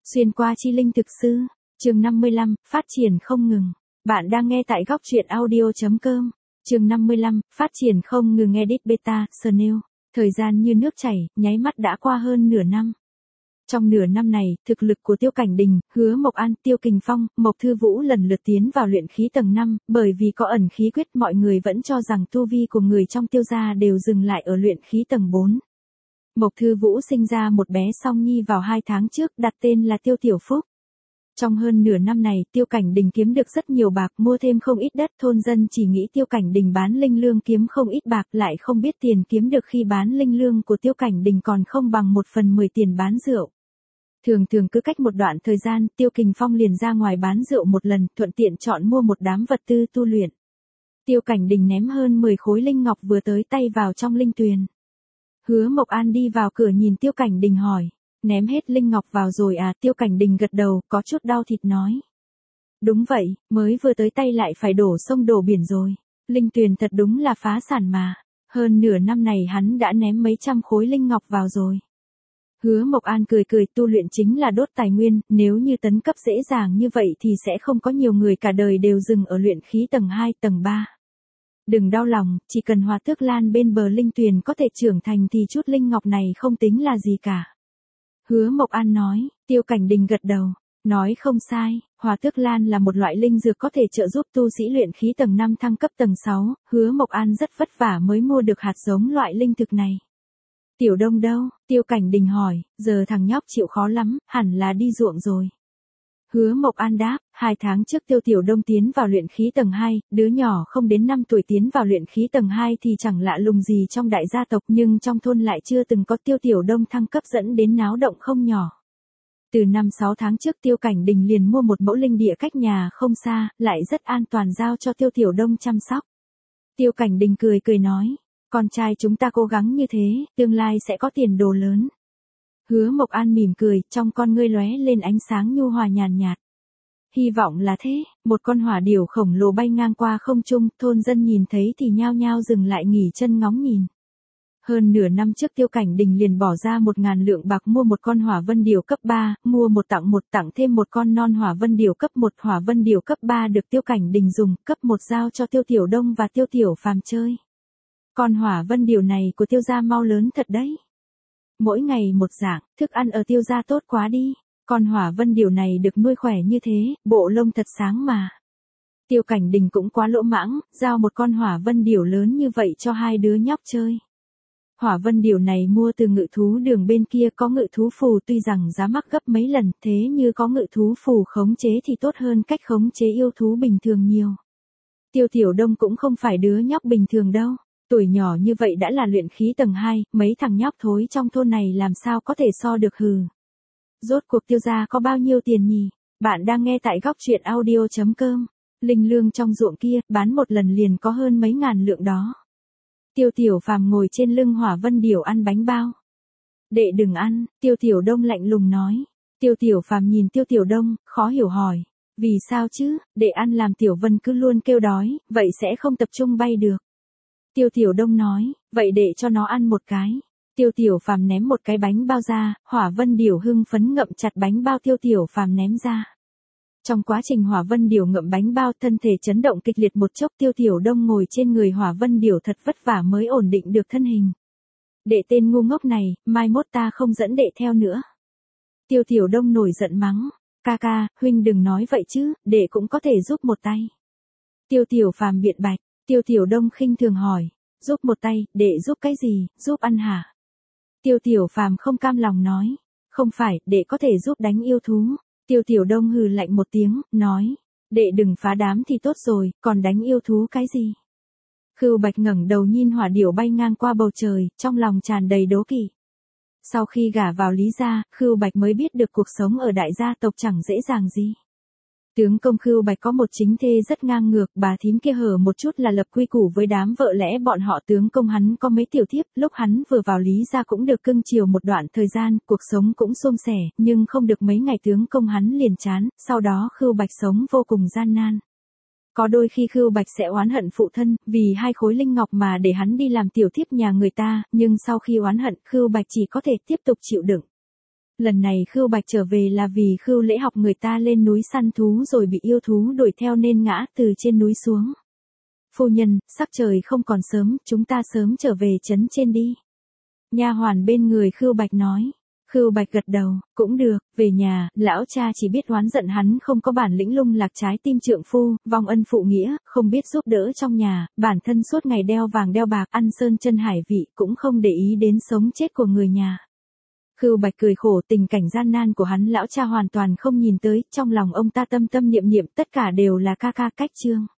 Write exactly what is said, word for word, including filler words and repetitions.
Xuyên qua chi linh thực sư, chương năm mươi lăm, phát triển không ngừng. Bạn đang nghe tại góc truyện audio chấm com. Chương năm mươi lăm, phát triển không ngừng edit beta, Snail. Thời gian như nước chảy, nháy mắt đã qua hơn nửa năm. Trong nửa năm này, thực lực của Tiêu Cảnh Đình, Hứa Mộc An, Tiêu Kình Phong, Mộc Thư Vũ lần lượt tiến vào luyện khí tầng năm, bởi vì có ẩn khí quyết mọi người vẫn cho rằng tu vi của người trong Tiêu gia đều dừng lại ở luyện khí tầng bốn. Mộc Thư Vũ sinh ra một bé song nhi vào hai tháng trước, đặt tên là Tiêu Tiểu Phúc. Trong hơn nửa năm này, Tiêu Cảnh Đình kiếm được rất nhiều bạc, mua thêm không ít đất, thôn dân chỉ nghĩ Tiêu Cảnh Đình bán linh lương kiếm không ít bạc, lại không biết tiền kiếm được khi bán linh lương của Tiêu Cảnh Đình còn không bằng một phần mười tiền bán rượu. Thường thường cứ cách một đoạn thời gian, Tiêu Kình Phong liền ra ngoài bán rượu một lần, thuận tiện chọn mua một đám vật tư tu luyện. Tiêu Cảnh Đình ném hơn mười khối linh ngọc vừa tới tay vào trong linh tuyền. Hứa Mộc An đi vào cửa nhìn Tiêu Cảnh Đình hỏi, ném hết linh ngọc vào rồi à? Tiêu Cảnh Đình gật đầu, có chút đau thịt nói. Đúng vậy, mới vừa tới tay lại phải đổ sông đổ biển rồi. Linh tuyền thật đúng là phá sản mà. Hơn nửa năm này hắn đã ném mấy trăm khối linh ngọc vào rồi. Hứa Mộc An cười cười, tu luyện chính là đốt tài nguyên, nếu như tấn cấp dễ dàng như vậy thì sẽ không có nhiều người cả đời đều dừng ở luyện khí tầng hai, tầng ba. Đừng đau lòng, chỉ cần Hòa Tước Lan bên bờ linh tuyền có thể trưởng thành thì chút linh ngọc này không tính là gì cả. Hứa Mộc An nói, Tiêu Cảnh Đình gật đầu, nói không sai, Hòa Tước Lan là một loại linh dược có thể trợ giúp tu sĩ luyện khí tầng năm thăng cấp tầng sáu, Hứa Mộc An rất vất vả mới mua được hạt giống loại linh thực này. Tiểu Đông đâu? Tiêu Cảnh Đình hỏi, giờ thằng nhóc chịu khó lắm, hẳn là đi ruộng rồi. Hứa Mộc An đáp, hai tháng trước Tiêu Tiểu Đông tiến vào luyện khí tầng hai, đứa nhỏ không đến năm tuổi tiến vào luyện khí tầng hai thì chẳng lạ lùng gì trong đại gia tộc, nhưng trong thôn lại chưa từng có Tiêu Tiểu Đông thăng cấp dẫn đến náo động không nhỏ. Từ năm sáu tháng trước Tiêu Cảnh Đình liền mua một mẫu linh địa cách nhà không xa, lại rất an toàn giao cho Tiêu Tiểu Đông chăm sóc. Tiêu Cảnh Đình cười cười nói, con trai chúng ta cố gắng như thế, tương lai sẽ có tiền đồ lớn. Hứa Mộc An mỉm cười, trong con ngươi lóe lên ánh sáng nhu hòa nhàn nhạt. Hy vọng là thế. Một con hỏa điểu khổng lồ bay ngang qua không trung, thôn dân nhìn thấy thì nhao nhao dừng lại nghỉ chân ngóng nhìn. Hơn nửa năm trước Tiêu Cảnh Đình liền bỏ ra một ngàn lượng bạc mua một con hỏa vân điểu cấp ba, mua một tặng một, tặng thêm một con non hỏa vân điểu cấp một. Hỏa vân điểu cấp ba được Tiêu Cảnh Đình dùng, cấp một giao cho Tiêu Tiểu Đông và Tiêu Tiểu Phàm chơi. Con hỏa vân điểu này của Tiêu gia mau lớn thật đấy. Mỗi ngày một dạng, thức ăn ở Tiêu gia tốt quá đi. Con hỏa vân điểu này được nuôi khỏe như thế, bộ lông thật sáng mà. Tiêu Cảnh Đình cũng quá lỗ mãng, giao một con hỏa vân điểu lớn như vậy cho hai đứa nhóc chơi. Hỏa vân điểu này mua từ ngự thú đường bên kia, có ngự thú phù, tuy rằng giá mắc gấp mấy lần, thế như có ngự thú phù khống chế thì tốt hơn cách khống chế yêu thú bình thường nhiều. Tiêu Tiểu Đông cũng không phải đứa nhóc bình thường đâu. Tuổi nhỏ như vậy đã là luyện khí tầng hai, mấy thằng nhóc thối trong thôn này làm sao có thể so được hừ. Rốt cuộc Tiêu gia có bao nhiêu tiền nhỉ? Bạn đang nghe tại góc truyện audio chấm com. Linh lương trong ruộng kia, bán một lần liền có hơn mấy ngàn lượng đó. Tiêu Tiểu Phàm ngồi trên lưng hỏa vân điểu ăn bánh bao. Đệ đừng ăn, Tiêu Tiểu Đông lạnh lùng nói. Tiêu Tiểu Phàm nhìn Tiêu Tiểu Đông, khó hiểu hỏi. Vì sao chứ, đệ ăn làm Tiểu Vân cứ luôn kêu đói, vậy sẽ không tập trung bay được. Tiêu Tiểu Đông nói, vậy để cho nó ăn một cái. Tiêu Tiểu Phàm ném một cái bánh bao ra, hỏa vân điểu hưng phấn ngậm chặt bánh bao Tiêu Tiểu Phàm ném ra. Trong quá trình hỏa vân điểu ngậm bánh bao, thân thể chấn động kịch liệt một chốc, Tiêu Tiểu Đông ngồi trên người hỏa vân điểu thật vất vả mới ổn định được thân hình. Đệ tên ngu ngốc này, mai mốt ta không dẫn đệ theo nữa. Tiêu Tiểu Đông nổi giận mắng, ca ca, huynh đừng nói vậy chứ, đệ cũng có thể giúp một tay. Tiêu Tiểu Phàm biện bạch. Tiêu Tiểu Đông khinh thường hỏi, giúp một tay, đệ giúp cái gì, giúp ăn hả? Tiêu Tiểu Phàm không cam lòng nói, không phải, đệ có thể giúp đánh yêu thú. Tiêu Tiểu Đông hừ lạnh một tiếng, nói, đệ đừng phá đám thì tốt rồi, còn đánh yêu thú cái gì? Khưu Bạch ngẩng đầu nhìn hỏa điểu bay ngang qua bầu trời, trong lòng tràn đầy đố kỵ. Sau khi gả vào Lý gia, Khưu Bạch mới biết được cuộc sống ở đại gia tộc chẳng dễ dàng gì. Tướng công Khưu Bạch có một chính thê rất ngang ngược, bà thím kia hở một chút là lập quy củ với đám vợ lẽ bọn họ. Tướng công hắn có mấy tiểu thiếp, lúc hắn vừa vào Lý gia cũng được cưng chiều một đoạn thời gian, cuộc sống cũng suôn sẻ, nhưng không được mấy ngày tướng công hắn liền chán, sau đó Khưu Bạch sống vô cùng gian nan. Có đôi khi Khưu Bạch sẽ oán hận phụ thân, vì hai khối linh ngọc mà để hắn đi làm tiểu thiếp nhà người ta, nhưng sau khi oán hận, Khưu Bạch chỉ có thể tiếp tục chịu đựng. Lần này Khưu Bạch trở về là vì Khưu Lễ học người ta lên núi săn thú rồi bị yêu thú đuổi theo nên ngã từ trên núi xuống. Phu nhân, sắc trời không còn sớm, chúng ta sớm trở về trấn trên đi. Nha hoàn bên người Khưu Bạch nói. Khưu Bạch gật đầu, cũng được, về nhà, lão cha chỉ biết oán giận hắn không có bản lĩnh lung lạc trái tim trượng phu, vong ân phụ nghĩa, không biết giúp đỡ trong nhà, bản thân suốt ngày đeo vàng đeo bạc, ăn sơn chân hải vị, cũng không để ý đến sống chết của người nhà. Khưu Bạch cười khổ, tình cảnh gian nan của hắn lão cha hoàn toàn không nhìn tới, trong lòng ông ta tâm tâm niệm niệm tất cả đều là ca ca cách chương.